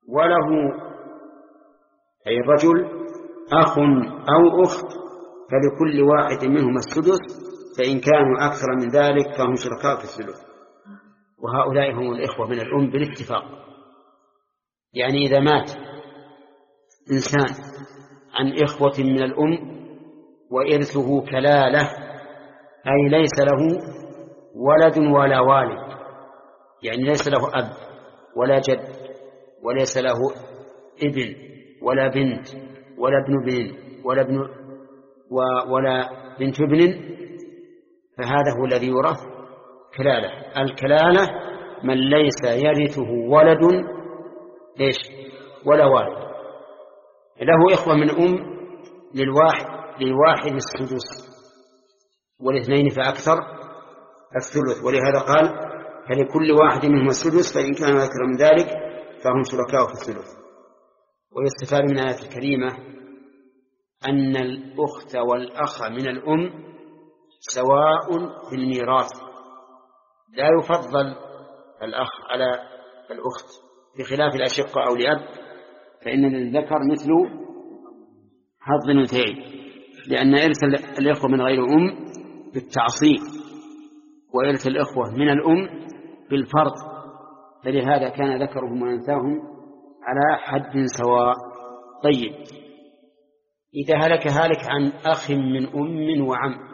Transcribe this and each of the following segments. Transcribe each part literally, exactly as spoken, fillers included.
وله أي الرجل أخ أو أخت فلكل واحد منهما السدس، فإن كانوا أكثر من ذلك فهم شركاء في الثلث. وهؤلاء هم الإخوة من الأم بالاتفاق. يعني إذا مات إنسان عن إخوة من الأم وإرثه كلالة، أي ليس له ولد ولا والد، يعني ليس له أب ولا جد وليس له ابن ولا بنت ولا ابن ابن ولا ابن ولا بنت ابن، فهذا هو الذي يورث كلالة. الكلالة من ليس يرثه ولد ليش ولا والد، له إخوة من أم للواحد للواحد السدس والاثنين فأكثر الثلث. ولهذا قال فلكل واحد منهم السدس، فإن كانوا أكثر من ذلك فهم شركاء في الثلث. ويستفاد من الآية الكريمة أن الأخت والأخ من الأم سواء في الميراث، لا يفضل الأخ على الأخت بخلاف الأشقة أو لأب، فإن للذكر مثل حظ الأنثيين، لأن إرث الإخوة من غير أم بالتعصيب وإرث الإخوة من الأم بالفرض، فلهذا كان ذكرهم وأنثاهم على حد سواء. طيب، إذا هلك هالك عن أخ من أم وعم،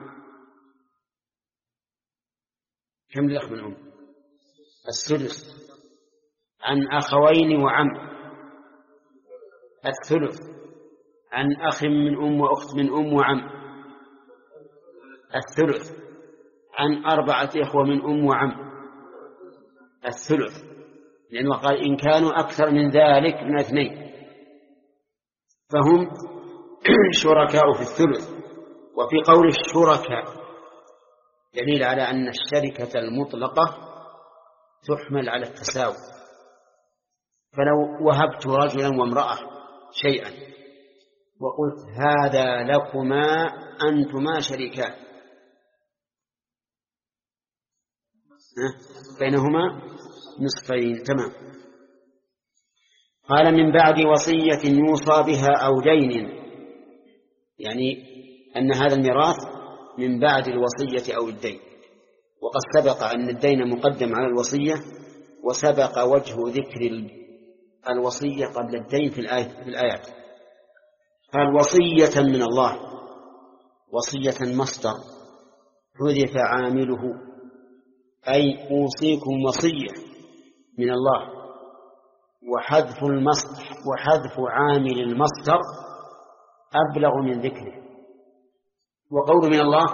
كم الأخ من أم؟ السدس. عن أخوين وعم الثلث. عن أخ من أم وأخت من أم وعم الثلث. عن أربعة إخوة من أم وعم الثلث، لأنه قال إن كانوا أكثر من ذلك من اثنين فهم شركاء في الثلث. وفي قول الشركاء دليل على أن الشركة المطلقة تحمل على التساوي. فلو وهبت رجلا وامرأة شيئا وقلت هذا لكما أنتما شريكان، بينهما نصفين، تمام. قال من بعد وصية يوصى بها أو دين، يعني أن هذا الميراث من بعد الوصية أو الدين. وقد سبق أن الدين مقدم على الوصية، وسبق وجه ذكر الوصية قبل الدين في الآية في الآيات. قال وصية من الله، وصية مصدر حذف عامله، أي أوصيكم وصية من الله، وحذف المصدر وحذف عامل المصدر أبلغ من ذكره. وقول من الله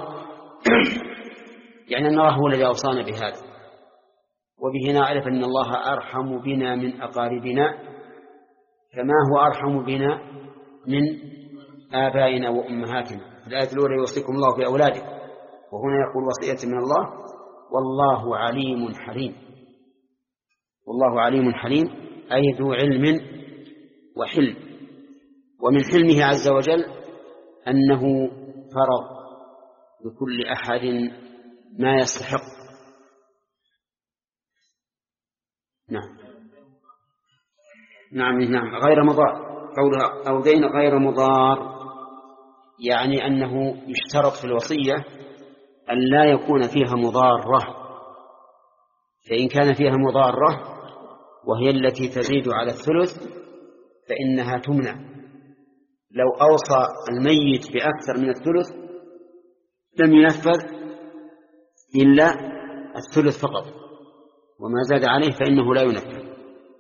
يعني أن الله هو الذي أوصانا بهذا، وبه نعرف أن الله أرحم بنا من أقاربنا كما هو أرحم بنا من آبائنا وأمهاتنا. في الآية الأولى يوصيكم الله في أولادكم، وهنا يقول وصية من الله. والله عليم حليم، والله عليم حليم أي ذو علم وحلم. ومن حلمه عز وجل أنه فرض لكل أحد ما يستحق. نعم نعم نعم غير مضار. قولها أو دين غير مضار يعني أنه يشترط في الوصية أن لا يكون فيها مضارة، فإن كان فيها مضارة وهي التي تزيد على الثلث فإنها تمنع. لو أوصى الميت بأكثر من الثلث لم ينفذ إلا الثلث فقط، وما زاد عليه فإنه لا ينفذ.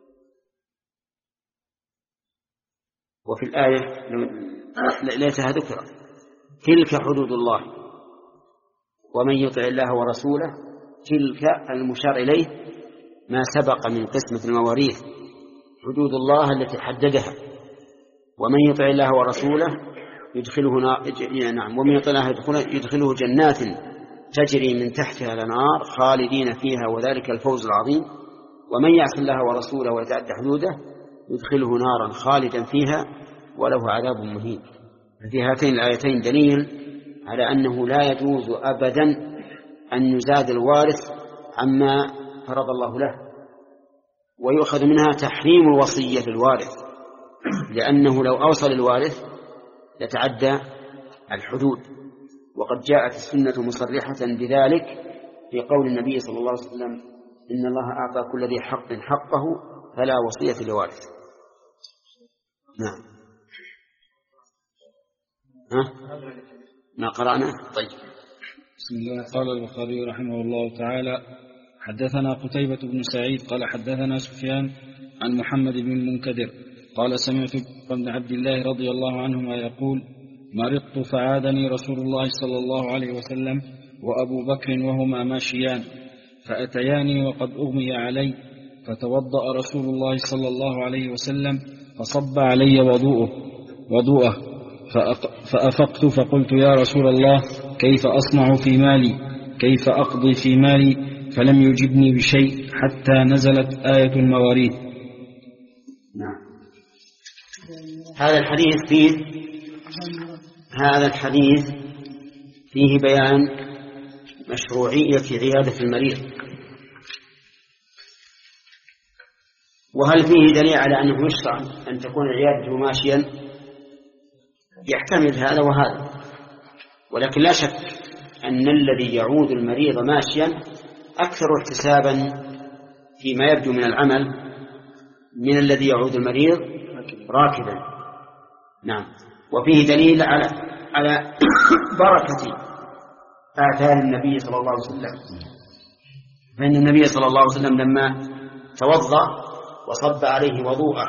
وفي الآية ليتها ذكرى تلك حدود الله ومن يطع الله ورسوله، تلك المشار إليه ما سبق من قسمة المواريث، حدود الله التي حددها. ومن يطع الله ورسوله يدخله نعم ومن يطع الله يدخله جنات تجري من تحتها الأنهار خالدين فيها وذلك الفوز العظيم. ومن يعص الله ورسوله ويتعدى حدوده يدخله نارا خالدا فيها وله عذاب مهين. في هاتين الآيتين دليل على أنه لا يجوز أبدا أن يزاد الوارث عما فرض الله له، ويؤخذ منها تحريم الوصية للوارث، لأنه لو أوصى للوارث لتعدى الحدود، وقد جاءت السنة مصرحة بذلك في قول النبي صلى الله عليه وسلم: إن الله أعطى كل ذي حق حقه فلا وصية لوارث. نعم. ها؟ ما قرأنا؟ طيب. بسم الله. قال البخاري رحمه الله تعالى: حدثنا قتيبة بن سعيد قال حدثنا سفيان عن محمد بن المنكدر قال: سمعت ابن عبد الله رضي الله عنهما يقول: مرضت فعادني رسول الله صلى الله عليه وسلم وأبو بكر وهما ماشيان، فأتياني وقد أغمي علي، فتوضأ رسول الله صلى الله عليه وسلم فصب علي وضوءه وضوءه فأفقت فقلت: يا رسول الله، كيف أصنع في مالي؟ كيف أقضي في مالي؟ فلم يجبني بشيء حتى نزلت آية المواريث. نعم. هذا الحديث فيه هذا الحديث فيه بيان مشروعية عيادة المريض. وهل فيه دليل على أنه يشرع أن تكون عيادته ماشيا؟ يحتمل هذا وهذا، ولكن لا شك أن الذي يعود المريض ماشيا أكثر احتسابا فيما يبدو من العمل من الذي يعود المريض راكبا. نعم. وفيه دليل على على بركة آثار النبي صلى الله عليه وسلم، فإن النبي صلى الله عليه وسلم لما توضأ وصب عليه وضوءه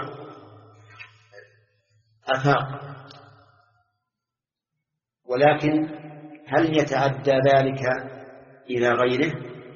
أفاق. ولكن هل يتعدى ذلك إلى غيره؟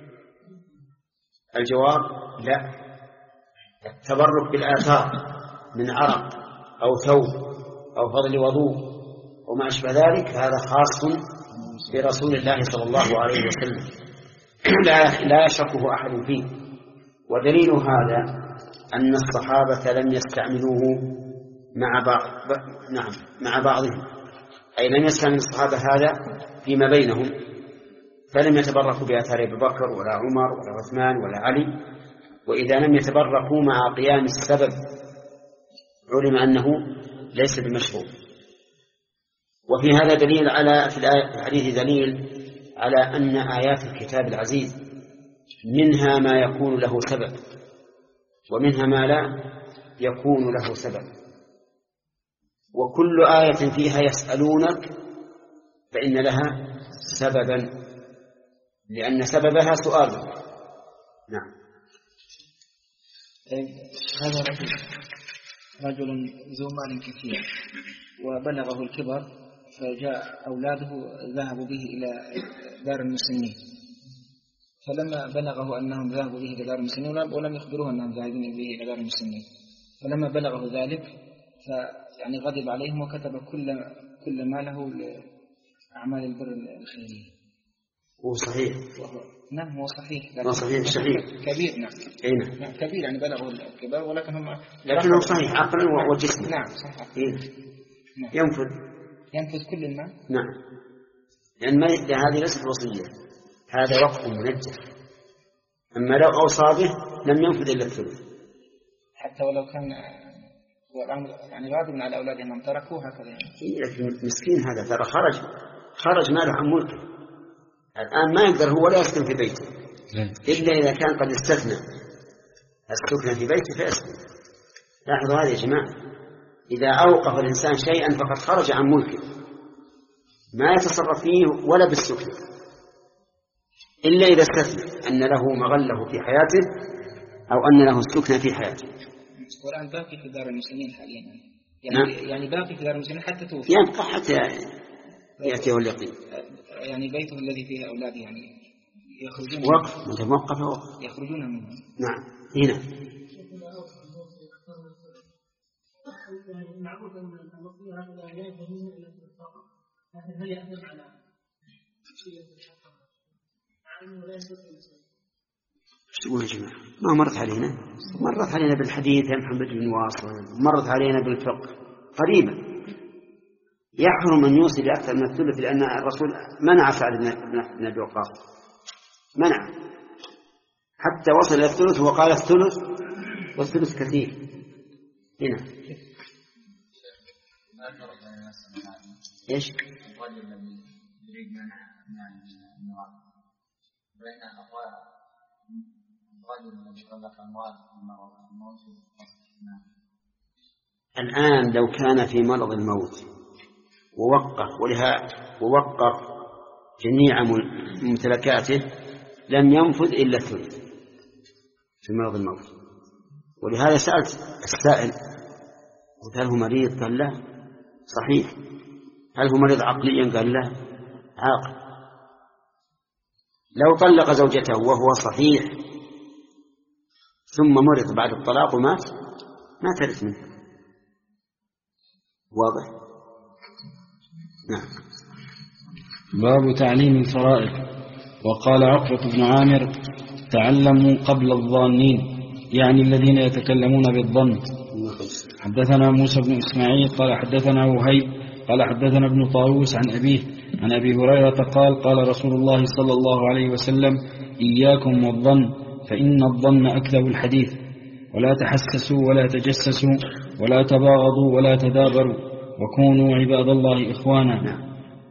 الجواب: لا. التبرك بالآثار من عرق أو ثوب أو فضل وضوء وما أشبه ذلك هذا خاص برسول الله صلى الله عليه وسلم، لا, لا يشركه أحد فيه. ودليل هذا أن الصحابة لم يستعملوه مع بعض نعم مع بعضهم، أي لم يستعمل الصحابة هذا فيما بينهم، فلم يتبركوا بآثار أبي بكر ولا عمر ولا عثمان ولا علي. وإذا لم يتبركوا مع قيام السبب علم أنه ليس بمشروع. وفي هذا دليل على في الحديث دليل على أن آيات الكتاب العزيز منها ما يكون له سبب ومنها ما لا يكون له سبب، وكل آية فيها يسألونك فإن لها سببا، لأن سببها سؤال. نعم. هذا رجل رجل ذو مال كثير وبلغه الكبر، فجاء أولاده ذهبوا به إلى دار المسنين، فلما بلغه أنهم ذهبوا به إلى دار المسنين ولم يخبروه أنهم ذاهبين به إلى دار المسنين، فلما بلغه ذلك فيعني غضب عليهم وكتب كل كل ماله لأعمال البر الخيرية. هو صحيح. نعم هو صحيح. هو صحيح صحيح كبير. نعم. إيه؟ نعم كبير يعني بلغه الكبار، ولكن هم لكنه صحيح عقلا وجسما. نعم صحيح. إيه؟ نعم. ينفذ ينفذ كل المال. نعم. لأن ما هذه ليست وصية، هذا وقف منجح. أما لو أوصى به لم ينفذ إلا الثلث، حتى ولو كان يعني غاضب على أولاده أنهم تركوه هكذا يعني. لكن مسكين هذا ترى خرج خرج ماله عن ملكه الآن، ما يقدر هو ولا يسكن في بيته إلا إذا كان قد استثنى السكن في بيته فيسكن. لاحظوا هذا يا جماعة، إذا أوقف الإنسان شيئا فقد خرج عن ملكه، ما يتصرف فيه ولا بالسكن إلا إذا استثنى أن له مغله في حياته أو أن له السكن في حياته. والآن باقي في دار المسلمين حاليا يعني. نعم. يعني باقي في دار المسلمين حتى توفي، يبقى حتى يأتيه اليقين. يعني بيته الذي فيه أولاد يعني يخرجون وقف متى موقف وقف يخرجون منه. نعم. هنا ايش تقول يا جماعة؟ ما مرت علينا مرت علينا بالحديث يا محمد بن واصل، مرت علينا بالفقه قريبا. يحرم أن يوصي بأكثر من الثلث، لأن الرسول منع سعد بن أبي وقاص، منع حتى وصل إلى الثلث وقال الثلث والثلث كثير هنا. إيش؟ الآن لو كان في مرض الموت ووقف ولها ووقف جميع ممتلكاته لم ينفذ إلا الثلث في مرض الموت. ولهذا سألت السائل قلت هل هو مريض؟ قال لا. صحيح. هل هو مريض عقليا؟ قال لا، عاقل. لو طلق زوجته وهو صحيح ثم مرض بعد الطلاق ومات ما ترث منه. واضح؟ نعم. باب تعليم الفرائض. وقال عقبة بن عامر: تعلموا قبل الظانين، يعني الذين يتكلمون بالظن. حدثنا موسى بن إسماعيل قال حدثنا وهيب قال حدثنا ابن طاووس عن أبيه عن أبي هريرة قال: قال رسول الله صلى الله عليه وسلم: إياكم والظن فإن الظن أكذب الحديث، ولا تحسسوا ولا تجسسوا ولا تباغضوا ولا تدابروا، وكونوا عباد الله إخوانا.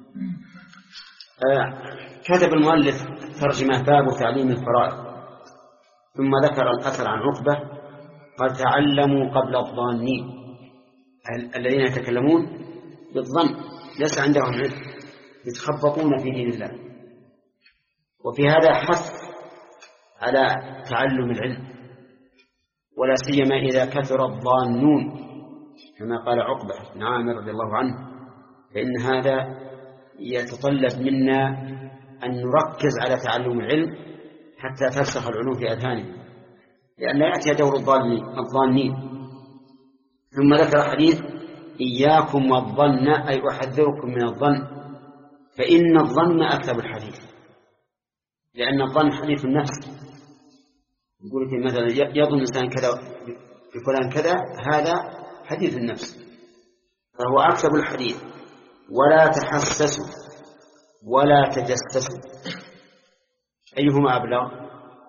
كتب المؤلف ترجمة باب تعليم الفرائض، ثم ذكر الأثر عن عقبة قال: تعلموا قبل الظانين، الذين يتكلمون بالظن ليس عندهم علم، يتخبطون في دين الله. وفي هذا حث على تعلم العلم، ولا سيما إذا كثر الظانون كما قال عقبة بن عامر رضي الله عنه، فإن هذا يتطلب منا أن نركز على تعلم العلم حتى ترسخ العلوم في أذهاننا، لأن لا يأتي دور الظانين. ثم ذكر حديث: إياكم والظن، أي أحذركم من الظن، فإن الظن أكذب الحديث، لأن الظن حديث النفس. يقول لك مثلا يظن الإنسان كذا بفلان كذا، هذا حديث النفس، فهو أكذب الحديث. ولا تحسسوا ولا تجسسوا، أيهما أبلغ؟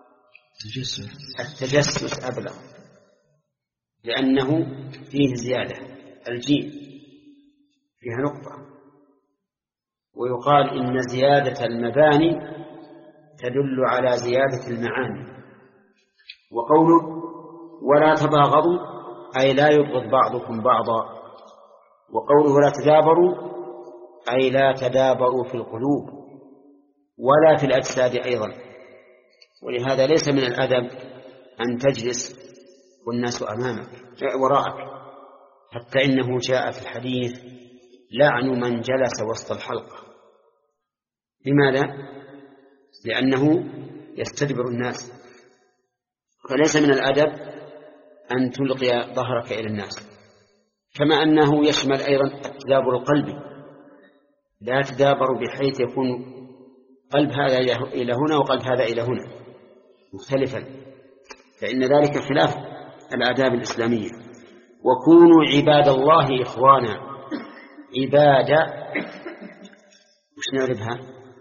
التجسس أبلغ، لأنه فيه زيادة، الجيم فيها نقطة. ويقال إن زيادة المباني تدل على زيادة المعاني. وقوله ولا تباغضوا أي لا يبغض بعضكم بعضا. وقوله لا تدابروا أي لا تدابروا في القلوب ولا في الأجساد أيضا. ولهذا ليس من الأدب أن تجلس والناس أمامك وراءك، حتى إنه جاء في الحديث: لعن من جلس وسط الحلقة. لماذا؟ لأنه يستدبر الناس. فليس من الأدب أن تلقي ظهرك إلى الناس. كما أنه يشمل أيضا التدابر القلبي، لا تدابر بحيث يكون قلب هذا إلى هنا وقلب هذا إلى هنا مختلفا، فإن ذلك خلاف الآداب الإسلامية. وكونوا عباد الله إخوانا. عبادة وش نعرفها؟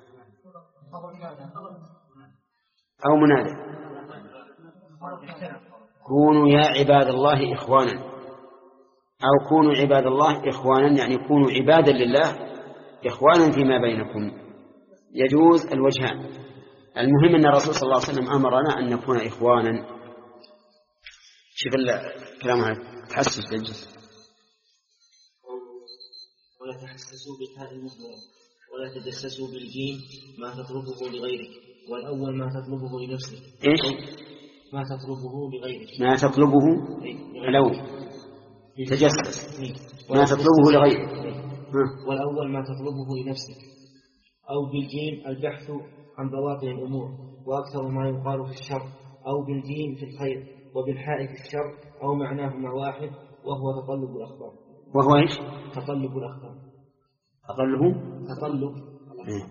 أو منادى. كونوا يا عباد الله إخوانا، أو كونوا عباد الله إخوانا، يعني كونوا عبادا لله إخوانا فيما بينكم. يجوز الوجهان. المهم أن الرسول صلى الله عليه وسلم أمرنا أن نكون إخوانا. شوف الكلام هذا تحسس بالجسد. ولا تحسسوا بالتاء المهملة ولا تجسسوا بالجيم ما تطلبه لغيرك، والأول ما تطلبه لنفسك. إيش؟ ما تطلبه لغيرك. ما تطلبه الأول تجسس، ما تطلبه لغيرك. والأول ما تطلبه لنفسك. أو بالجيم البحث عن بواطن الأمور وأكثر ما يقال في الشر، أو بالجيم في الخير، وبالحاء في الشر، أو معناهما واحد وهو تطلب الأخبار. وهو إيش؟ تطلب الأخبار. تطلب تطلب إيه؟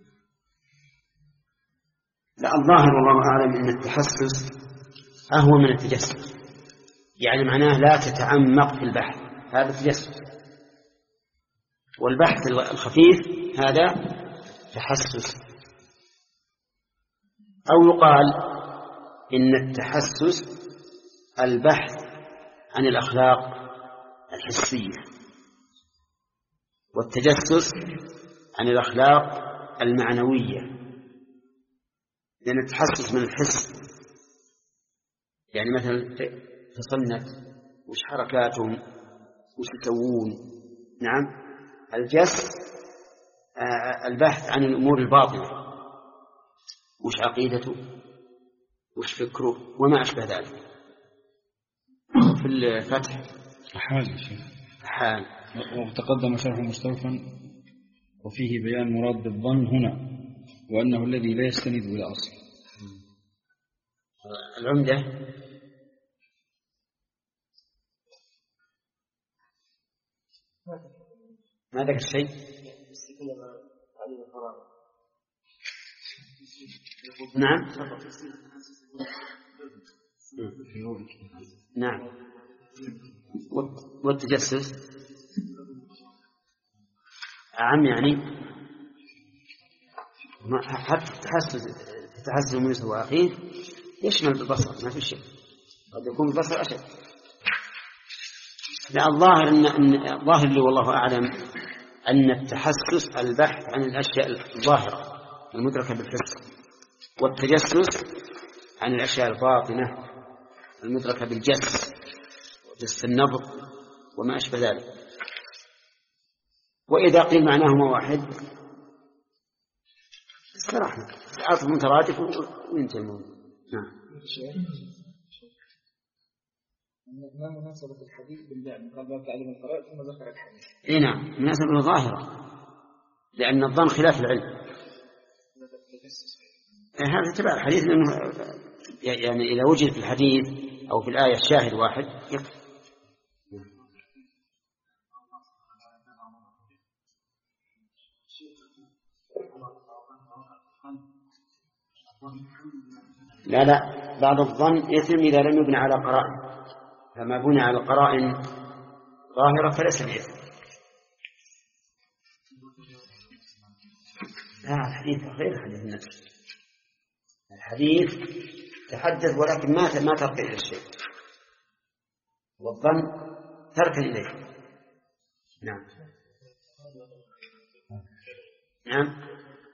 لا، الظاهر والله أعلم أن التحسس أهون من التجسس، يعني معناه لا تتعمق في البحث، هذا تجسس. والبحث الخفيف هذا تحسس. أو يقال إن التحسس البحث عن الأخلاق الحسية، والتجسس عن الأخلاق المعنوية، لأن التحسس من الحس، يعني مثلا تصنت وش حركاتهم وش يسوون. نعم. الجس البحث عن الأمور الباطنة، وش عقيدته وش فكره وما أشبه ذلك. في الفتح حال شيء حال. وتقدم شرح مستوفا وفيه بيان مراد الظن هنا، وأنه الذي لا يستند إلى أصل. العمدة ما ذكر شيء. نعم نعم. والتجسس عام، يعني حتى التحسس التحسس من يوسف وأخيه يشمل البصر، ما في شيء، قد يكون البصر أشد. لا، الظاهر أن الظاهر لي والله أعلم أن التحسس البحث عن الأشياء الظاهرة المدركة بالحس، والتجسس عن الأشياء الباطنة المدركة بالجس وجس النظر وما أشبه ذلك. وإذا قيل معناهما واحد استراحنا، عطف مترادف وينتهي الموضوع. نعم. ما مناسبة الحديث بالباب؟ قال باب تعليم القراءة ثم ذكر الحديث. إيه نعم، مناسبة ظاهرة، لأن الظن خلاف العلم. هذا تبع الحديث، لأنه يعني إذا وجد في الحديث أو في الآية شاهد واحد يكفي. لا لا، بعض الظن يتم إذا لم يبنى على قرائن، فما بني على قرائن ظاهرة فليس بإثم. لا، الحديث غير حديث النفس. الحديث تحدث ولكن ما ما ترك إلى الشيء، والظن ترك إليه. نعم نعم.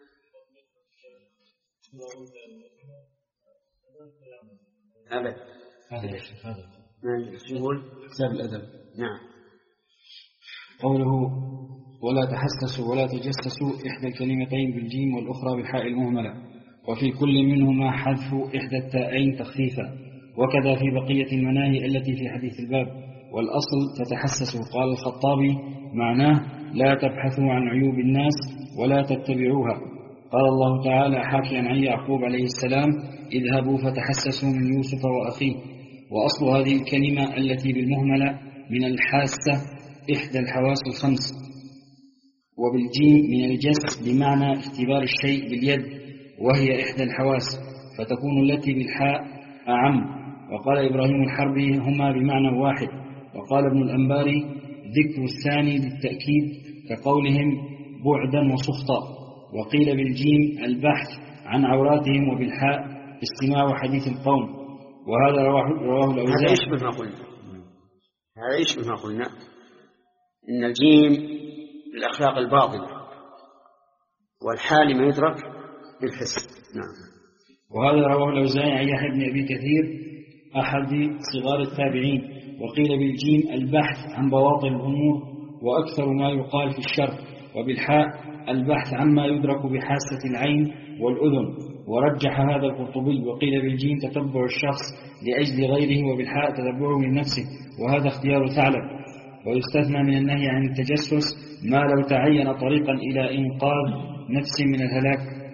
أبد. هذا يا شيخ هذا يقول كتاب الأدب. نعم. قوله ولا تحسسوا ولا تجسسوا، إحدى الكلمتين بالجيم والأخرى بالحاء المهملة، وفي كل منهما حذف إحدى التاءين تخفيفا، وكذا في بقية المناهي التي في حديث الباب. والأصل تتحسسوا. قال الخطابي معناه لا تبحثوا عن عيوب الناس ولا تتبعوها. قال الله تعالى حاكيا عن يعقوب عليه السلام اذهبوا فتحسسوا من يوسف وأخيه. وأصل هذه الكلمة التي بالمهملة من الحاسة إحدى الحواس الخمس، وبالجيم من الجس بمعنى اختبار الشيء باليد وهي إحدى الحواس، فتكون التي بالحاء أعم. وقال إبراهيم الحربي هما بمعنى واحد. وقال ابن الأنباري ذكر الثاني للتأكيد كقولهم بعدا وسخطا. وقيل بالجيم البحث عن عوراتهم، وبالحاء استماع حديث القوم. وهذا رواه, رواه الأوزاعي. هذا يشبه ما قلنا هذا يشبه ما قلنا إن الجيم للأخلاق الباطنة، والحال ما يدرك بالحس. نعم. وهذا رواه الأوزاعي عن يحيى بن أبي كثير أحد صغار التابعين. وقيل بالجيم البحث عن بواطن الأمور وأكثر ما يقال في الشر. وبالحاء البحث عما يدرك بحاسة العين والأذن. ورجح هذا القرطبي. وقيل بالجيم تتبع الشخص لأجل غيره، وبالحاء تتبعه من نفسه، وهذا اختيار ثعلب. ويستثنى من النهي عن التجسس ما لو تعين طريقا إلى إنقاذ نفس من الهلاك.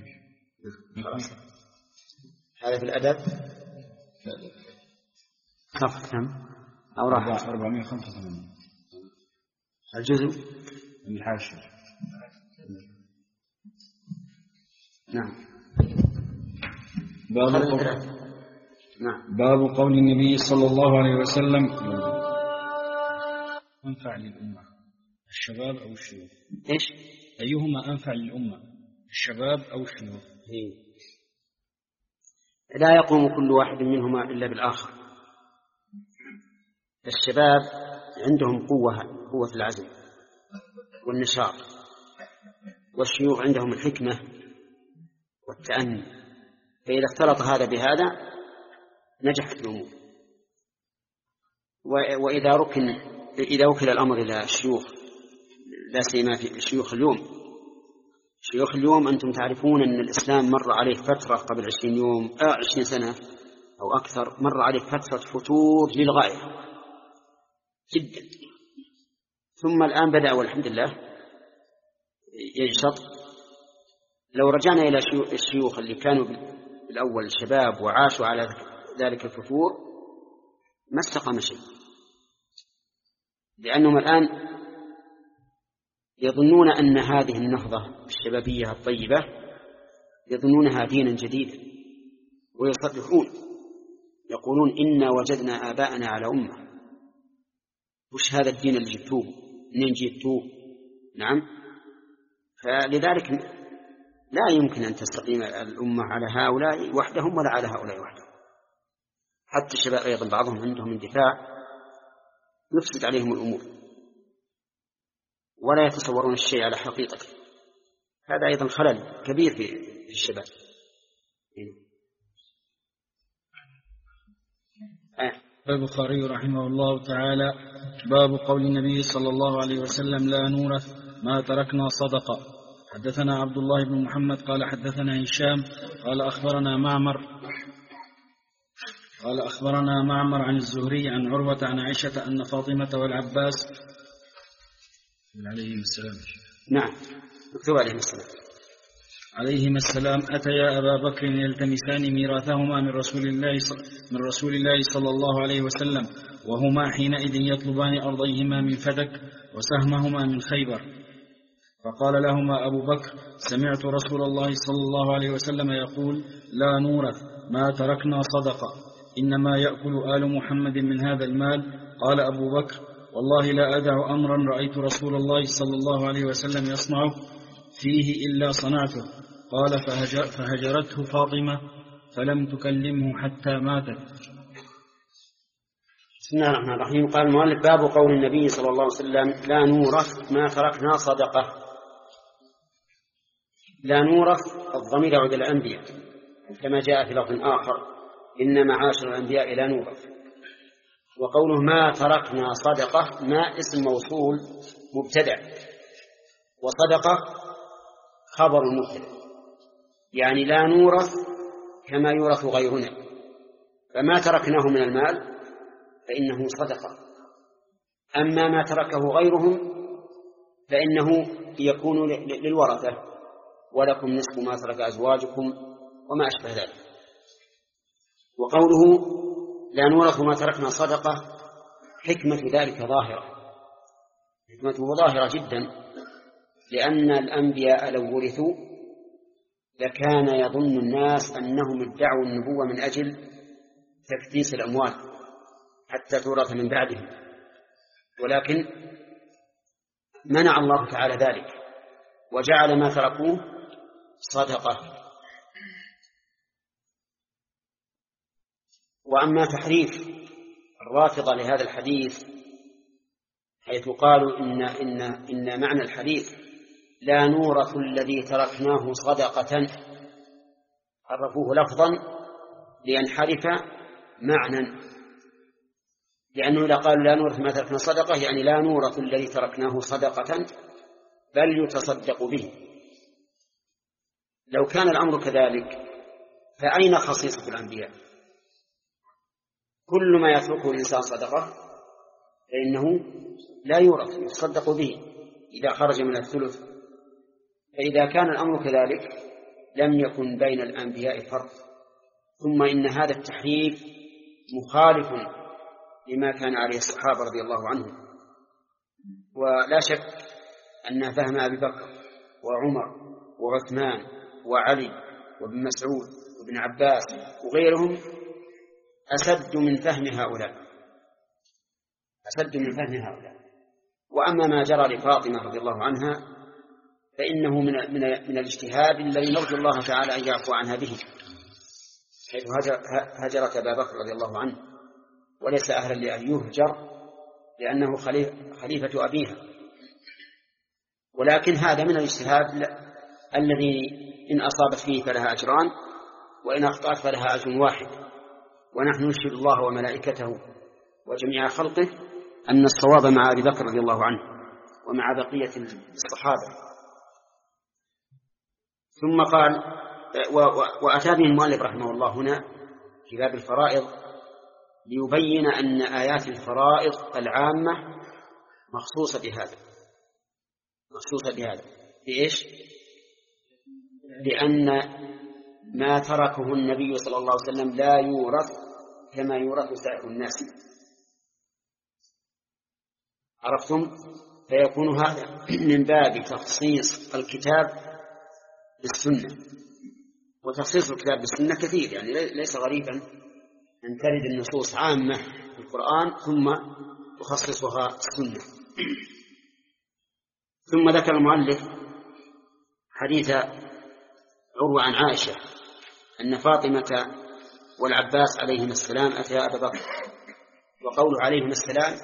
هذا في الأدب صفحة كم؟ أو راح أربعمائة وخمسة وثمانين الجزء من الحاشية. نعم. باب قول... نعم. باب قول النبي صلى الله عليه وسلم أنفع للأمة الشباب أو الشيوخ؟ إيش؟ أيهما أنفع للأمة الشباب أو الشيوخ؟ لا يقوم كل واحد منهما إلا بالآخر، الشباب عندهم قوة قوة العزم والنشاط، والشيوخ عندهم الحكمة والتأني، فإذا اختلط هذا بهذا نجحت الأمور. وإذا ركن إذا وكل الأمر إلى الشيوخ، لا سيما في شيوخ اليوم، شيوخ اليوم أنتم تعرفون أن الإسلام مر عليه فترة قبل عشرين يوم آه عشرين سنة أو أكثر، مر عليه فترة فتور للغاية جدا، ثم الآن بدأ والحمد لله ينشط. لو رجعنا إلى الشيوخ اللي كانوا بالأول شباب وعاشوا على ذلك الفتور ما استقام شيء، لأنهم الآن يظنون أن هذه النهضة الشبابية الطيبة يظنونها دينا جديدا، ويصدقون يقولون إنا وجدنا آباءنا على أمة، وش هذا الدين اللي جبتوه منين جبتوه؟ نعم. فلذلك لا يمكن أن تستقيم الأمة على هؤلاء وحدهم ولا على هؤلاء وحدهم. حتى الشباب أيضا بعضهم عندهم اندفاع يفسد عليهم الأمور ولا يتصورون الشيء على حقيقته، هذا أيضا خلل كبير في الشباب. البخاري رحمه الله تعالى: باب قول النبي صلى الله عليه وسلم: لا نورث ما تركنا صدقة. حدثنا عبد الله بن محمد قال حدثنا هشام قال أخبرنا معمر قال أخبرنا معمر عن الزهري عن عروة عن عائشة أن فاطمة والعباس عليهم السلام نعم مكتوب عليهم السلام عليهما السلام أتيا أبا بكر يلتمسان ميراثهما من رسول الله من رسول الله صلى الله عليه وسلم، وهما حينئذ يطلبان أرضيهما من فدك وسهمهما من خيبر. فقال لهما أبو بكر: سمعت رسول الله صلى الله عليه وسلم يقول: لا نورث ما تركنا صدقة، إنما يأكل آل محمد من هذا المال. قال أبو بكر: والله لا أدع أمرا رأيت رسول الله صلى الله عليه وسلم يصنعه فيه إلا صنعته. قال: فهجر فهجرته فاطمة فلم تكلمه حتى ماتت. بسم الله الرحمن الرحيم. قال المؤلف: باب قول النبي صلى الله عليه وسلم: لا نورث ما تركنا صدقة. لا نورث الضمير يعود إلى الأنبياء، كما جاء في لفظ آخر: إن معاشر الأنبياء لا نورث. وقوله ما تركنا صدقة، ما اسم موصول مبتدأ، وصدقة خبر مبتدأ، يعني لا نورث كما يورث غيرنا، فما تركناه من المال فإنه صدقة. أما ما تركه غيرهم فإنه يكون للورثة: ولكم نصف ما ترك أزواجكم وما أشبه ذلك. وقوله لا نورث ما تركنا صدقة، حكمة ذلك ظاهرة، حكمته ظاهرة جدا، لأن الأنبياء لو ورثوا لكان يظن الناس أنهم ادعوا النبوة من أجل تكديس الأموال حتى تورث من بعدهم، ولكن منع الله تعالى ذلك وجعل ما تركوه صدقة. وأما تحريف الرافضة لهذا الحديث حيث قالوا إن, إن, إن معنى الحديث لا نورث الذي تركناه صدقة، حرفوه لفظا لينحرف معنى، لأنه إذا قالوا لا نورث ما تركنا صدقة يعني لا نورث الذي تركناه صدقة بل يتصدق به. لو كان الأمر كذلك فأين خصيصة الأنبياء؟ كل ما يتركه الإنسان صدقة فإنه لا يورث، يتصدق به إذا خرج من الثلث. فإذا كان الأمر كذلك لم يكن بين الأنبياء فرق. ثم إن هذا التحريف مخالف لما كان عليه الصحابة رضي الله عنهم، ولا شك أن فهم أبي بكر وعمر وعثمان وعلي وابن مسعود وابن عباس وغيرهم أسد من فهم هؤلاء أسد من فهم هؤلاء. وأما ما جرى لفاطمة رضي الله عنها فإنه من من من الاجتهاد الذي نرجو الله تعالى أن يعفو عنها به، حيث هجرت أبا بكر رضي الله عنه وليس أهلا لأن يهجر لأنه خليفة أبيها. ولكن هذا من الاجتهاد الذي إن أصابت فيه فلها أجران وإن أخطأت فلها أجر واحد. ونحن نشهد الله وملائكته وجميع خلقه أن الصواب مع أبي بكر رضي الله عنه ومع بقية الصحابة. ثم قال وأتى به المؤلف رحمه الله هنا في باب الفرائض ليبين أن آيات الفرائض العامة مخصوصة بهذا مخصوصة بهذا بإيش؟ لأن ما تركه النبي صلى الله عليه وسلم لا يورث كما يورث سائر الناس. عرفتم؟ فيكون هذا من باب تخصيص الكتاب بالسنة. وتخصيص الكتاب بالسنة كثير، يعني ليس غريبا أن ترد النصوص عامة في القرآن ثم تخصصها السنة. ثم ذكر المؤلف حديث عروة عن عائشة أن فاطمة والعباس عليهما السلام أتيا أبا بكر. وقوله عليهما السلام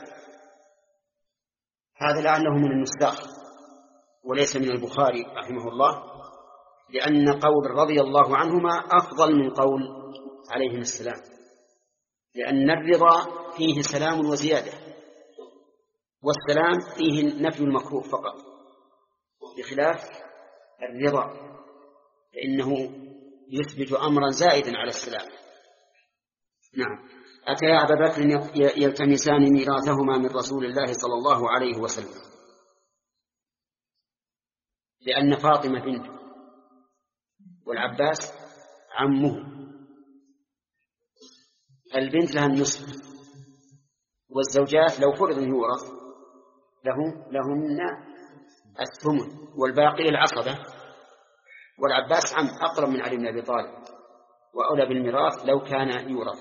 هذا لعله من النساخ وليس من البخاري رحمه الله، لأن قول رضي الله عنهما أفضل من قول عليهما السلام، لأن الرضا فيه سلام وزيادة، والسلام فيه نفي المكروه فقط، بخلاف الرضا فإنه يثبت أمرا زائدا على السلام. نعم. أتيا أبا بكر يلتمسان ميراثهما من رسول الله صلى الله عليه وسلم، لأن فاطمة بنته والعباس عمه، البنت لها النصف، والزوجات لو فرض يورث له لهن الثمن والباقي العصبة. والعباس عم أقرب من علي بن أبي طالب وأولى بالميراث لو كان يورث،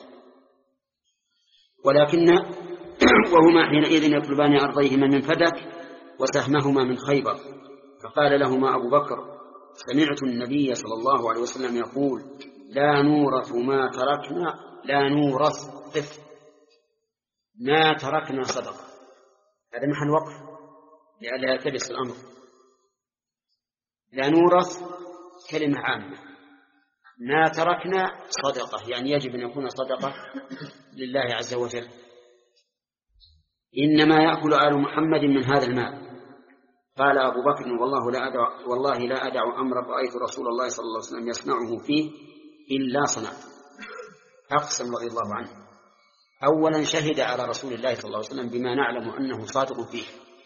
ولكن وهما حينئذ يطلبان أرضيهما من فدك وسهمهما من خيبر. فقال لهما أبو بكر سمعت النبي صلى الله عليه وسلم يقول لا نورث ما تركنا لا نورث قف ما تركنا صدقة. هذا محل وقف لئلا يلتبس الأمر. لا نورث كلمة عامة، ما تركنا صدقة يعني يجب أن يكون صدقة لله عز وجل. إنما يأكل آل محمد من هذا المال. قال أبو بكر والله لا أدع والله لا أدع أمر رأيت رسول الله صلى الله عليه وسلم يصنعه فيه إلا صنعت. أقسم رضي الله عنه. أولا شهد على رسول الله صلى الله عليه وسلم بما نعلم أنه صادق فيه،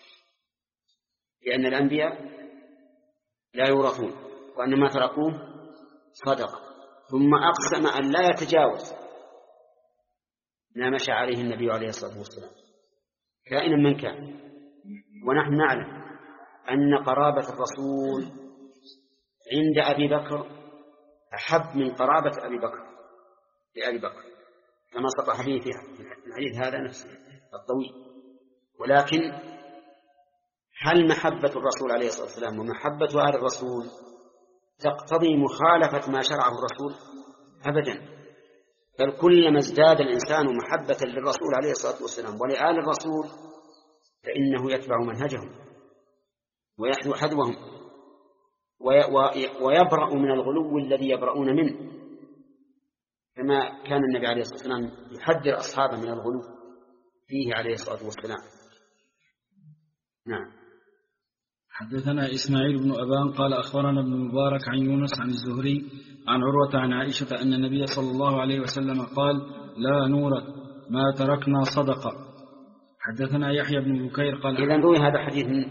لأن الأنبياء لا يورثون وأن ما تركوه صدقة. ثم أقسم أن لا يتجاوز ما مشى عليه النبي عليه الصلاة والسلام كائنا من كان. ونحن نعلم أن قرابة الرسول عند أبي بكر أحب من قرابة أبي بكر لأبي بكر كما سبق حديث الحديث هذا نفسه الطويل. ولكن هل محبة الرسول عليه الصلاة والسلام ومحبة آل الرسول تقتضي مخالفة ما شرعه الرسول؟ أبدا، بل كلما ازداد الإنسان محبة للرسول عليه الصلاة والسلام ولآل الرسول فإنه يتبع منهجهم ويحذو حذوهم ويبرأ من الغلو الذي يبرؤون منه، كما كان النبي عليه الصلاة والسلام يحذر أصحابه من الغلو فيه عليه الصلاة والسلام. نعم. حدثنا إسماعيل بن أبان قال أخبرنا ابن مبارك عن يونس عن الزهري عن عروة عن عائشة أن النبي صلى الله عليه وسلم قال لا نورث ما تركنا صدقة. حدثنا يحيى بن بكير قال إذن روي هذا حديث من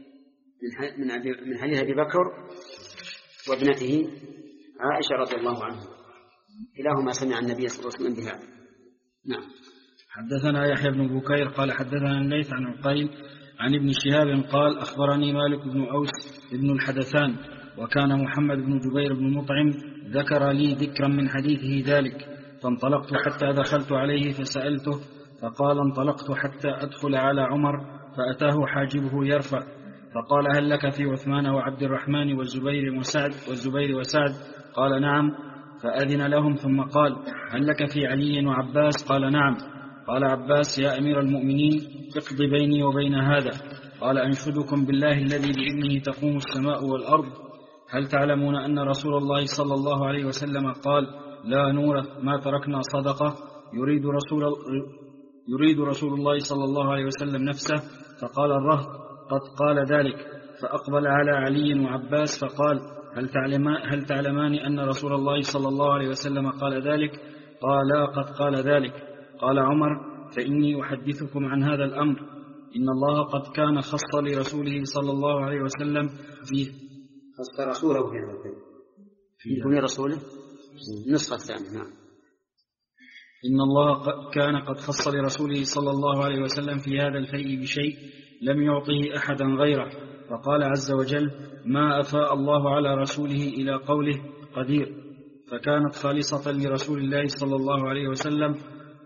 من حديث أبي بكر وابنته عائشة رضي الله عنها، كلاهما سمع النبي صلى الله عليه وسلم بها. نعم. حدثنا يحيى بن بكير قال حدثنا الليث عن عقيل عن ابن شهاب قال أخبرني مالك بن أوس بن الحدثان وكان محمد بن جبير بن مطعم ذكر لي ذكرا من حديثه ذلك، فانطلقت حتى دخلت عليه فسألته فقال انطلقت حتى أدخل على عمر فأتاه حاجبه يرفع فقال هل لك في عثمان وعبد الرحمن والزبير وسعد والزبير وسعد؟ قال نعم. فأذن لهم ثم قال هل لك في علي وعباس؟ قال نعم. قال عباس: يا أمير المؤمنين، اقض بيني وبين هذا. قال: أنشدكم بالله الذي بإذنه تقوم السماء والأرض، هل تعلمون أن رسول الله صلى الله عليه وسلم قال: لا نورث ما تركنا صدقة؟ يريد رسول, يريد رسول الله صلى الله عليه وسلم نفسه. فقال الرهط: قد قال ذلك. فأقبل على علي وعباس فقال: هل تعلمان, هل تعلمان أن رسول الله صلى الله عليه وسلم قال ذلك؟ قال: قد قال ذلك. قال عمر: فإني أحدثكم عن هذا الأمر، إن الله قد كان خص لرسوله صلى الله عليه وسلم فيه. خص رسوله في هذا الفيء في رسوله نسخة ثانية. نعم. إن الله كان قد خص لرسوله صلى الله عليه وسلم في هذا الفيء بشيء لم يعطه أحدا غيره. فقال عز وجل: ما أفاء الله على رسوله إلى قوله قدير، فكانت خالصة لرسول الله صلى الله عليه وسلم،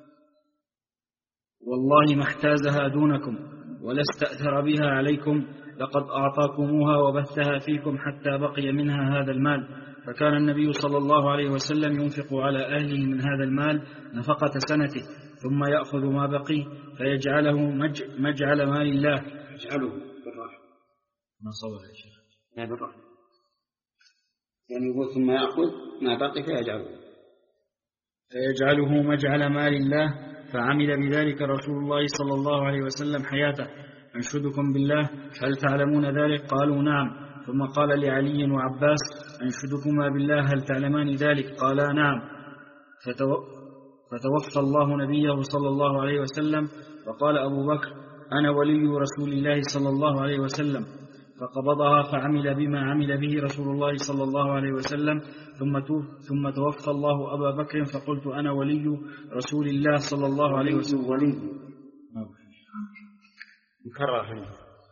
والله ما احتازها دونكم ولا استأثر بها عليكم، لقد أعطاكموها وبثها فيكم حتى بقي منها هذا المال. فكان النبي صلى الله عليه وسلم ينفق على أهله من هذا المال نفقة سنته، ثم يأخذ ما بقي فيجعله مج مجعل مال الله. يجعله بالراحة، ما صور يا شيخ؟ لا بالراحة، يعني يقول ثم يأخذ ما بقي فيجعله فيجعله مجعل مال الله. فعمل بذلك رسول الله صلى الله عليه وسلم حياته. أنشدكم بالله، هل تعلمون ذلك؟ قالوا: نعم. ثم قال لعلي وعباس: أنشدكما بالله، هل تعلمان ذلك؟ قالا: نعم. فتو... فتوفى الله نبيه صلى الله عليه وسلم. فقال أبو بكر: أنا ولي رسول الله صلى الله عليه وسلم. فقبضها فعمل بما عمل به رسول الله صلى الله عليه وسلم. ثم ثم توفى الله أبا بكر. فقلت: أنا ولي رسول الله صلى الله عليه وسلم. ولي مكرر هنا.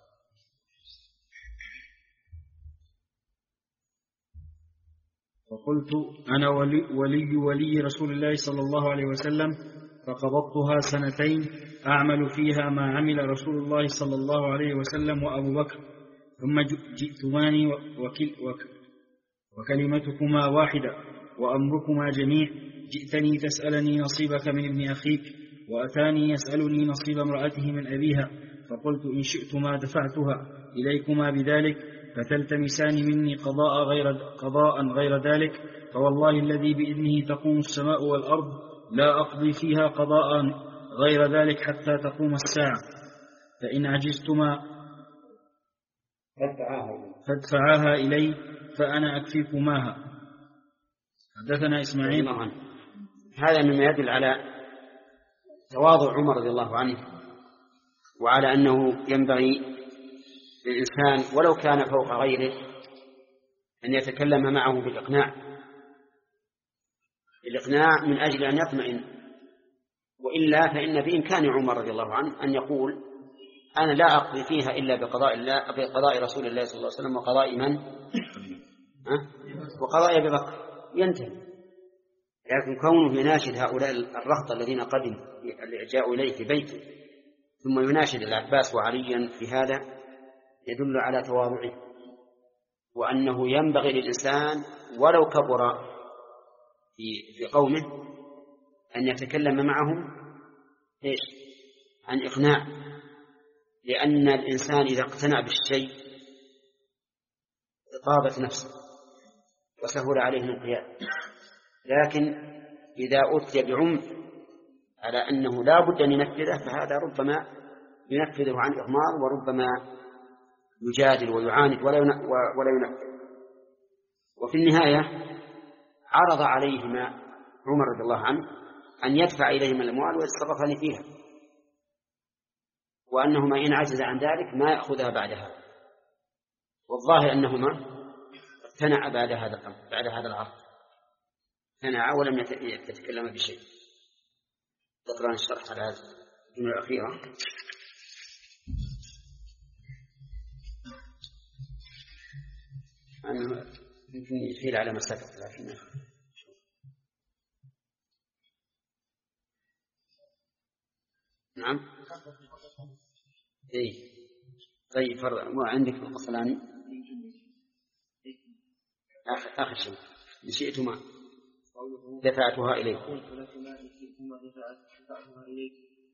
فقلت: أنا ولي, ولي ولي رسول الله صلى الله عليه وسلم. فقبضتها سنتين أعمل فيها ما عمل رسول الله صلى الله عليه وسلم وأبو بكر. ثم جئتماني وكل وكلمتكما واحدة وأمركما جميع. جئتني تسألني نصيبك من ابن أخيك، وأتاني يسألني نصيب امرأته من أبيها. فقلت: إن شئتما دفعتها إليكما بذلك، فتلتمسان مني قضاء غير, قضاء غير ذلك، فوالله الذي بإذنه تقوم السماء والأرض لا أقضي فيها قضاء غير ذلك حتى تقوم الساعة. فإن عجزتما فادفعاها إلي فأنا أكفيكماها. حدثنا إسماعيل. هذا مما يدل على تواضع عمر رضي الله عنه، وعلى أنه ينبغي للإنسان ولو كان فوق غيره أن يتكلم معه بالإقناع، الإقناع من أجل أن يطمئن. وإلا فإن بإمكان عمر رضي الله عنه أن يقول: أنا لا أقضي فيها إلا بقضاء الله، بقضاء رسول الله صلى الله عليه وسلم وقضاء من؟ أه؟ وقضاء أبي بكر، ينتهي. لكن كونه يناشد هؤلاء الرهط الذين قدموا اللي جاءوا إليه في بيته، ثم يناشد العباس وعليا في هذا، يدل على تواضعه، وأنه ينبغي للإنسان ولو كبر في قومه أن يتكلم معهم إيش؟ عن إقناع، لأن الإنسان إذا اقتنع بالشيء طابت نفسه وسهل عليه الانقياد. لكن إذا أتي بعنف على أنه لا بد أن ينفذه، فهذا ربما ينفذه عن إغمار، وربما يجادل ويعاند ولا ينفذ. وفي النهاية عرض عليهما عمر رضي الله عنه أن يدفع إليهما الأموال ويتصرفان فيها، وأنهما إن عجز عن ذلك ما يأخذها بعدها. والظاهر أنهما اقتنع بعد هذا الأمر، بعد هذا العرض اقتنع ولم يتكلم بشيء. تقرأ الشرح على هذه الجملة الأخيرة. أنه يمكن يحيل على مسافة ثلاثين. نعم. إيه. طيب فرض وعندك في القصلاني آخر آخر شيء نسيتما دفعتها إليك.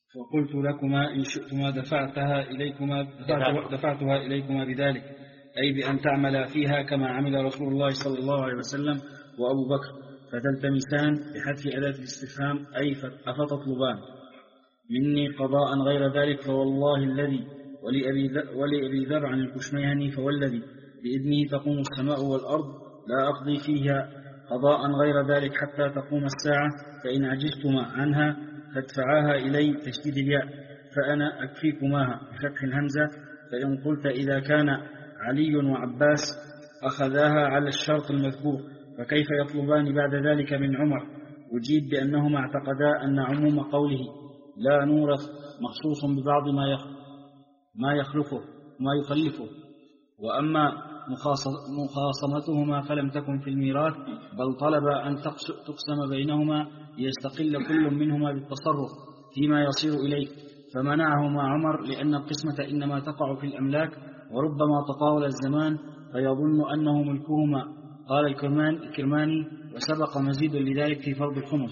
فقلت لكما إن شئتما دفعتها إليكما دفعت دفعتها إليكما بذلك، أي بأن تعمل فيها كما عمل رسول الله صلى الله عليه وسلم وأبو بكر، فتلتمسان بحذف أداة الاستفهام أي أفتطلبان مني قضاء غير ذلك، فوالله الذي ولأبي ذر عن الكشميهني فوالذي بإذنه تقوم السماء والأرض لا أقضي فيها قضاء غير ذلك حتى تقوم الساعة، فإن عجزتما عنها فادفعاها إلي تشديد الياء فأنا أكفيكماها بفتح الهمزة. فإن قلت إذا كان علي وعباس أخذاها على الشرط المذكور فكيف يطلبان بعد ذلك من عمر؟ أجيب بأنهما اعتقدا أن عموم قوله لا نورث مخصوص ببعض ما ما يخلفه ما يخلفه، وأما مخاصمتهما فلم تكن في الميراث، بل طلب أن تقسم بينهما ليستقل كل منهما بالتصرف فيما يصير إليه، فمنعهما عمر لأن القسمة إنما تقع في الأملاك وربما تطاول الزمان فيظن أنه ملكهما. قال الكرماني وسبق مزيد لذلك في فرض الخمس.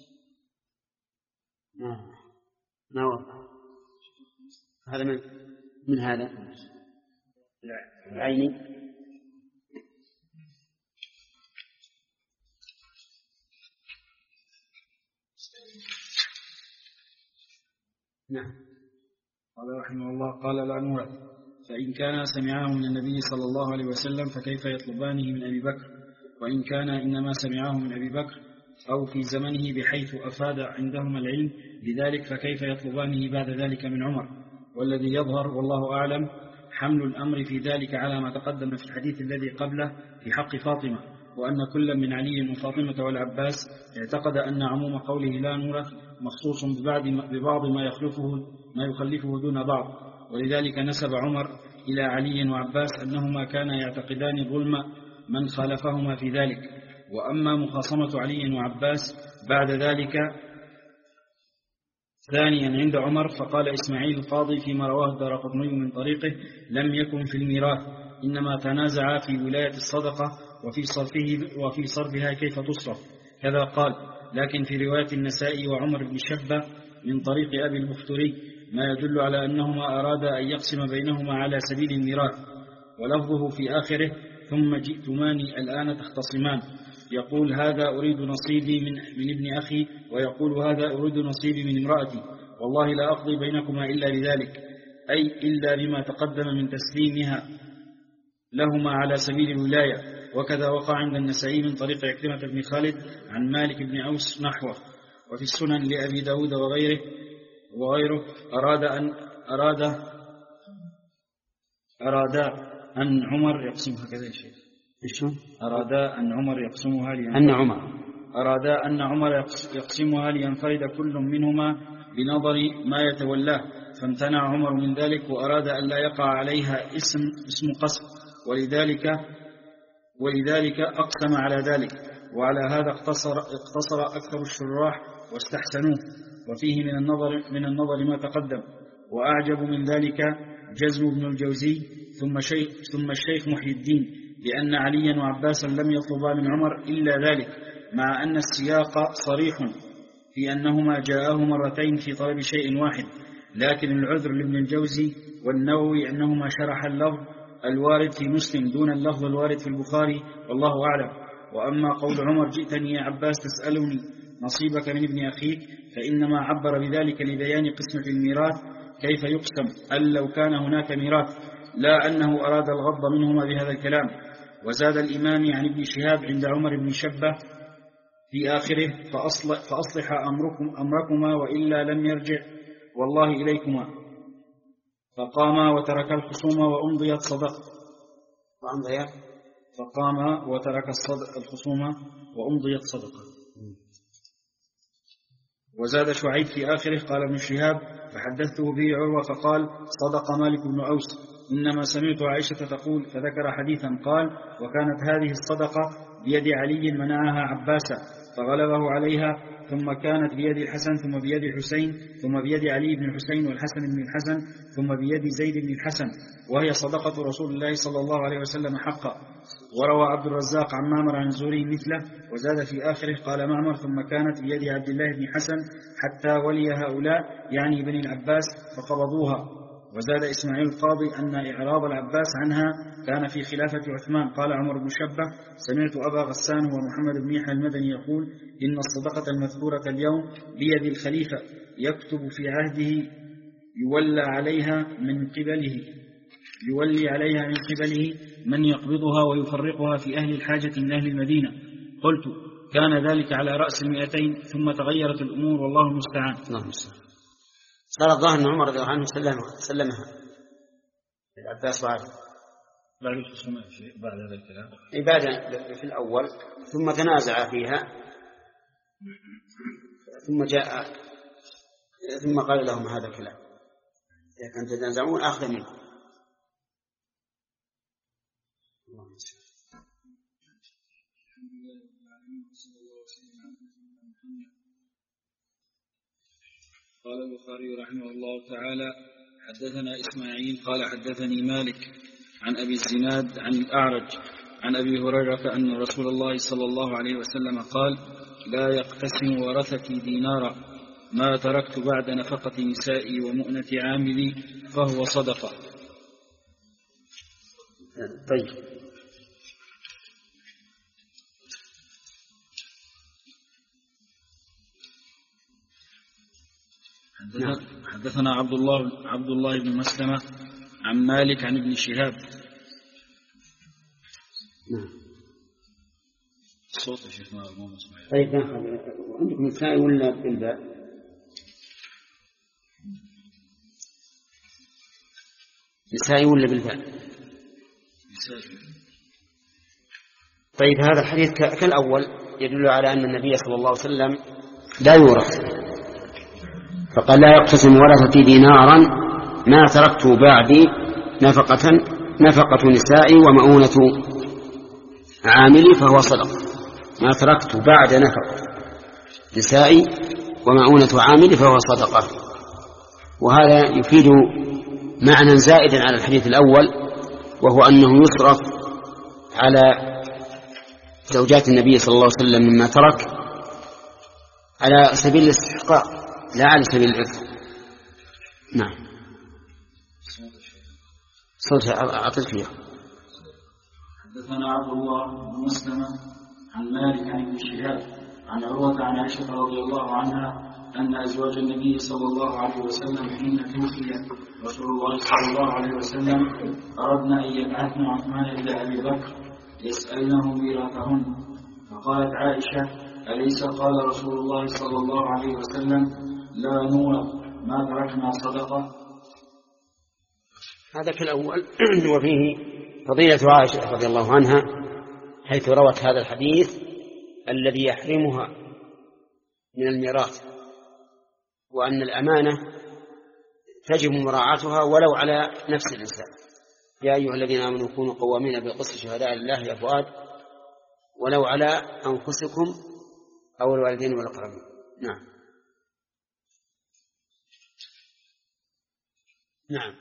ما وضع هذا من من هذا العيني. نعم. قال رحمه الله قال لا نورث، فإن كان سمعاه من النبي صلى الله عليه وسلم فكيف يطلبانه من أبي بكر، وإن كان إنما سمعاه من أبي بكر أو في زمنه بحيث أفاد عندهما العلم بذلك فكيف يطلبانه بعد ذلك من عمر. والذي يظهر والله أعلم حمل الأمر في ذلك على ما تقدم في الحديث الذي قبله في حق فاطمة، وأن كل من علي وفاطمة والعباس اعتقد أن عموم قوله لا نورث مخصوص ببعض ما يخلفه ما يخلفه دون بعض، ولذلك نسب عمر إلى علي وعباس أنهما كانا يعتقدان ظلم من خالفهما في ذلك. وأما مخاصمة علي وعباس بعد ذلك ثانيا عند عمر فقال إسماعيل القاضي فيما رواه الدارقطني من طريقه لم يكن في الميراث، إنما تنازعا في ولاية الصدقة وفي صرفه وفي صرفها كيف تصرف، كذا قال. لكن في رواية النسائي وعمر بن شبة من طريق أبي البختري ما يدل على أنهما أرادا أن يقسم بينهما على سبيل الميراث، ولفظه في آخره ثم جئتماني الآن تختصمان، يقول هذا أريد نصيبي من, من ابن أخي، ويقول هذا أريد نصيبي من امرأتي، والله لا أقضي بينكما إلا بذلك، أي إلا بما تقدم من تسليمها لهما على سبيل الولاية. وكذا وقع عند النسائي من طريق عكرمة بن خالد عن مالك بن أوس نحوه. وفي السنن لأبي داود وغيره وغيره أراد أن أراد أراد أن عمر يقسمها كذا شيء أراد أن عمر يقسمها أن عمر أراد أن عمر يقسمها لينفرد كل منهما بنظر ما يتولاه، فامتنع عمر من ذلك وأراد أن لا يقع عليها اسم اسم قسم، ولذلك ولذلك أقسم على ذلك. وعلى هذا اقتصر اقتصر أكثر الشراح واستحسنوه، وفيه من النظر من النظر ما تقدم. وأعجب من ذلك جزم ابن الجوزي ثم شيخ ثم الشيخ محي الدين لأن عليا وعباسا لم يطلبا من عمر إلا ذلك، مع أن السياق صريح في أنهما جاءه مرتين في طلب شيء واحد، لكن العذر لابن الجوزي والنووي أنهما شرح اللفظ الوارد في مسلم دون اللفظ الوارد في البخاري، والله أعلم. وأما قول عمر جئتني يا عباس تسألني نصيبك من ابن أخيك، فإنما عبر بذلك لبيان قسمة الميراث كيف يقسم أن لو كان هناك ميراث، لا أنه أراد الغض منهما بهذا الكلام. وزاد الإمام عن ابن شهاب عند عمر بن شبة في آخره فأصلح, فأصلح أمركم أمركما وإلا لم يرجع والله إليكما، فقاما وترك الخصوم وأمضيت صدق وأمضيت فقام وترك الخصوم وأمضيت صدقة. وزاد شعيب في آخره قال ابن شهاب فحدثته به عروة فقال صدق مالك بن أوس، إنما سمعت عائشة تقول، فذكر حديثا قال وكانت هذه الصدقة بيد علي منعها عباسا فغلبه عليها ثم كانت بيد الحسن ثم بيد الحسين ثم بيد علي بن الحسين والحسن بن الحسن ثم بيد زيد بن الحسن، وهي صدقة رسول الله صلى الله عليه وسلم حقا. وروى عبد الرزاق عن معمر عن الزهري مثله، وزاد في آخره قال معمر ثم كانت بيد عبد الله بن حسن حتى ولي هؤلاء يعني بني العباس فقبضوها. وزاد إسماعيل القاضي أن إعراض العباس عنها كان في خلافة عثمان. قال عمر بن شبة سمعت أبا غسان ومحمد بن يحيى المدني يقول إن الصدقة المذكورة اليوم بيد الخليفة يكتب في عهده يولى عليها من قبله يولي عليها من قبله من يقبضها ويفرقها في أهل الحاجة من أهل المدينة. قلت كان ذلك على رأس المئتين ثم تغيرت الأمور والله المستعان. اللهم صل. صار الظاهر أن عمر رضي الله عنه سلمها العباس وعلي بعد الخصومات بعد هذا الكلام إبادة في الأول، ثم تنازع فيها، ثم جاء ثم قال لهم هذا الكلام إذا كنتم تنازعون أخذ منه. قال البخاري رحمه الله تعالى حدثنا إسماعيل قال حدثني مالك عن أبي الزناد عن الأعرج عن أبي هريرة أن رسول الله صلى الله عليه وسلم قال لا يقتسم ورثتي دينارا ما تركت بعد نفقة نسائي ومؤنة عاملي فهو صدقة. طيب. حدثنا عبد الله عبد الله بن مسلمة عن مالك عن ابن شهاب. نعم. صوت الشيخ مو مسموع. طيب عندكم نسائي ولا بالباء؟ نسائي ولا بالباء؟ نسائي. طيب هذا الحديث كالأول يدل على أن النبي صلى الله عليه وسلم لا يورث، فقال لا يقتسم ورثتي دينارا ما تركت بعدي نفقة نفقة نسائي ومؤونة عاملي فهو صدقة. ما تركت بعد نفقة نسائي ومؤونة عاملي فهو صدقة. وهذا يفيد معنى زائدا على الحديث الأول، وهو أنه يصرف على زوجات النبي صلى الله عليه وسلم مما ترك على سبيل الاستحقاق لا على سبيل الإرث. نعم. صوت أعطيك فيه. حدثنا عبد الله بن مسلمة عن مالك عن ابن شهاب عن عروة عن عائشة رضي الله عنها أن أزواج النبي صلى الله عليه وسلم حين توفي رسول الله صلى الله عليه وسلم أردنا أن يبعثن عثمان إلى أبي بكر يسألنه ميراثهن، فقالت عائشة أليس قال رسول الله صلى الله عليه وسلم لا نورث ما تركنا صدقة؟ هذا في الأول. وفيه فضيلة عائشة رضي الله عنها حيث روت هذا الحديث الذي يحرمها من الميراث، وأن الأمانة تجب مراعاتها ولو على نفس الإنسان. يا أيها الذين آمنوا كونوا قوامين بالقسط شهداء لله يا فؤاد ولو على أنفسكم أو الوالدين والأقربين. نعم. نعم.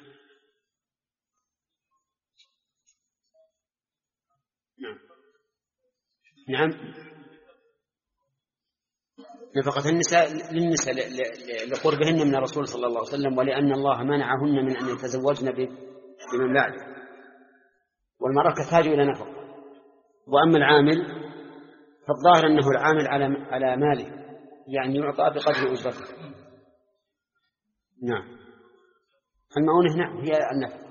نعم. نعم. نفقة النساء للنساء لقربهن من الرسول صلى الله عليه وسلم، ولأن الله منعهن من أن يتزوجن بمن بعده، والمرأة تحتاج إلى نفقة. وأما العامل فالظاهر أنه العامل على على ماله، يعني يعطى بقدر أجرته. نعم. المؤونة نعم هي النفقة.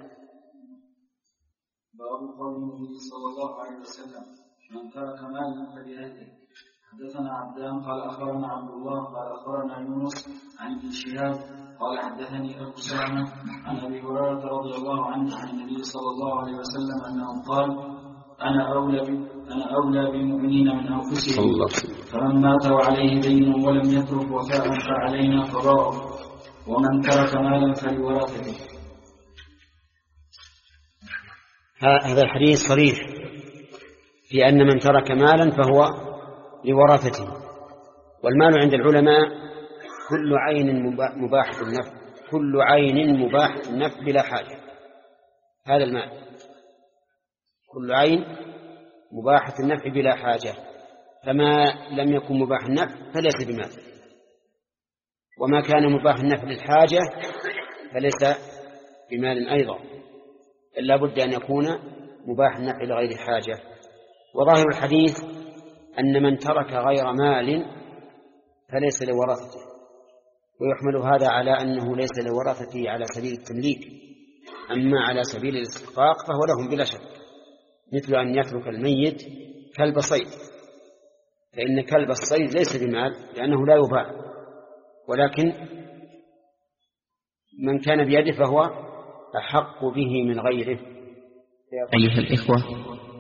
باب قول النبي صلى الله عليه وسلم من ترك مالا فلأهله. حدثنا عبدان قال أخبرنا عبد الله قال أخبرنا يونس عن ابن شهاب قال حدثني أبو سلمة عن أبي هريرة رضي الله عنه عن النبي صلى الله عليه وسلم أنه قال أنا أولى أنا أولى بالمؤمنين من أنفسهم، فمن مات وعليه دين ولم يترك وفاء فعلينا قضاؤه، ومن ترك مالا فلورثته. هذا الحديث صريح في أن من ترك مالا فهو لورثته، والمال عند العلماء كل عين مباحة النفع، كل عين مباحة النفع بلا حاجة، هذا المال، كل عين مباحة النفع بلا حاجة، فما لم يكن مباح النفع فليس بمال، وما كان مباح النفع للحاجة فليس بمال أيضا، إلا بد أن يكون مباح النفع لغير حاجة. وظاهر الحديث أن من ترك غير مال فليس لورثته، ويحمل هذا على أنه ليس لورثته على سبيل التمليك، أما على سبيل الاستحقاق فهو لهم بلا شك، مثل أن يترك الميت كلب صيد، فإن كلب الصيد ليس بمال لأنه لا يباع، ولكن من كان بيده فهو أحق به من غيره. أيها الإخوة،